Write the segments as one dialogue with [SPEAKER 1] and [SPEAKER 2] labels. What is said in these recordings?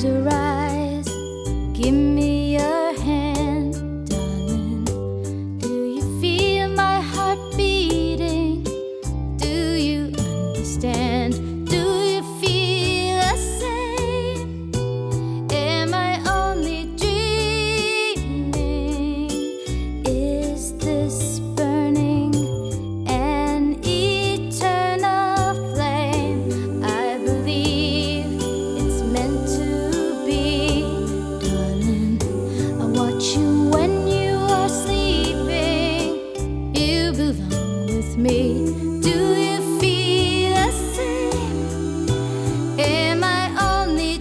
[SPEAKER 1] Close your eyes, give me your hand, darling. Do you feel my heart beating? Do you understand? Do you feel the same? Am I only dreaming? Is this burning an eternal flame? I believe it's meant to be, darling. I watch you when you are sleeping. You belong with me. Do you feel the same? Am I only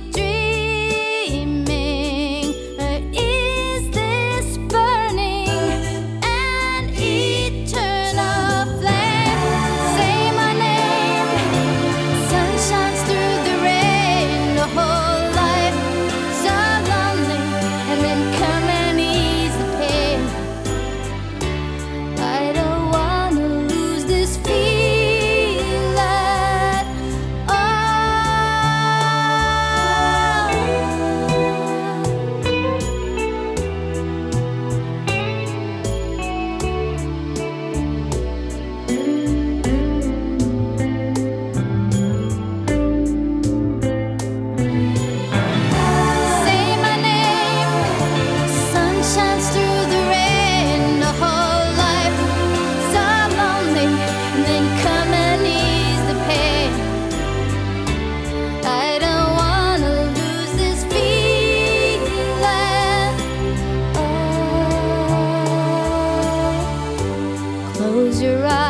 [SPEAKER 1] dreaming? Or is this burning an eternal flame? Say my name. Sun shines through the rain. The whole life so lonely, and then come and ease the pain. I don't wanna lose this feeling at Say my name. Sun shines through the rain. The whole life so lonely, and then come and ease the pain. I don't wanna lose this feeling. Oh, close your eyes.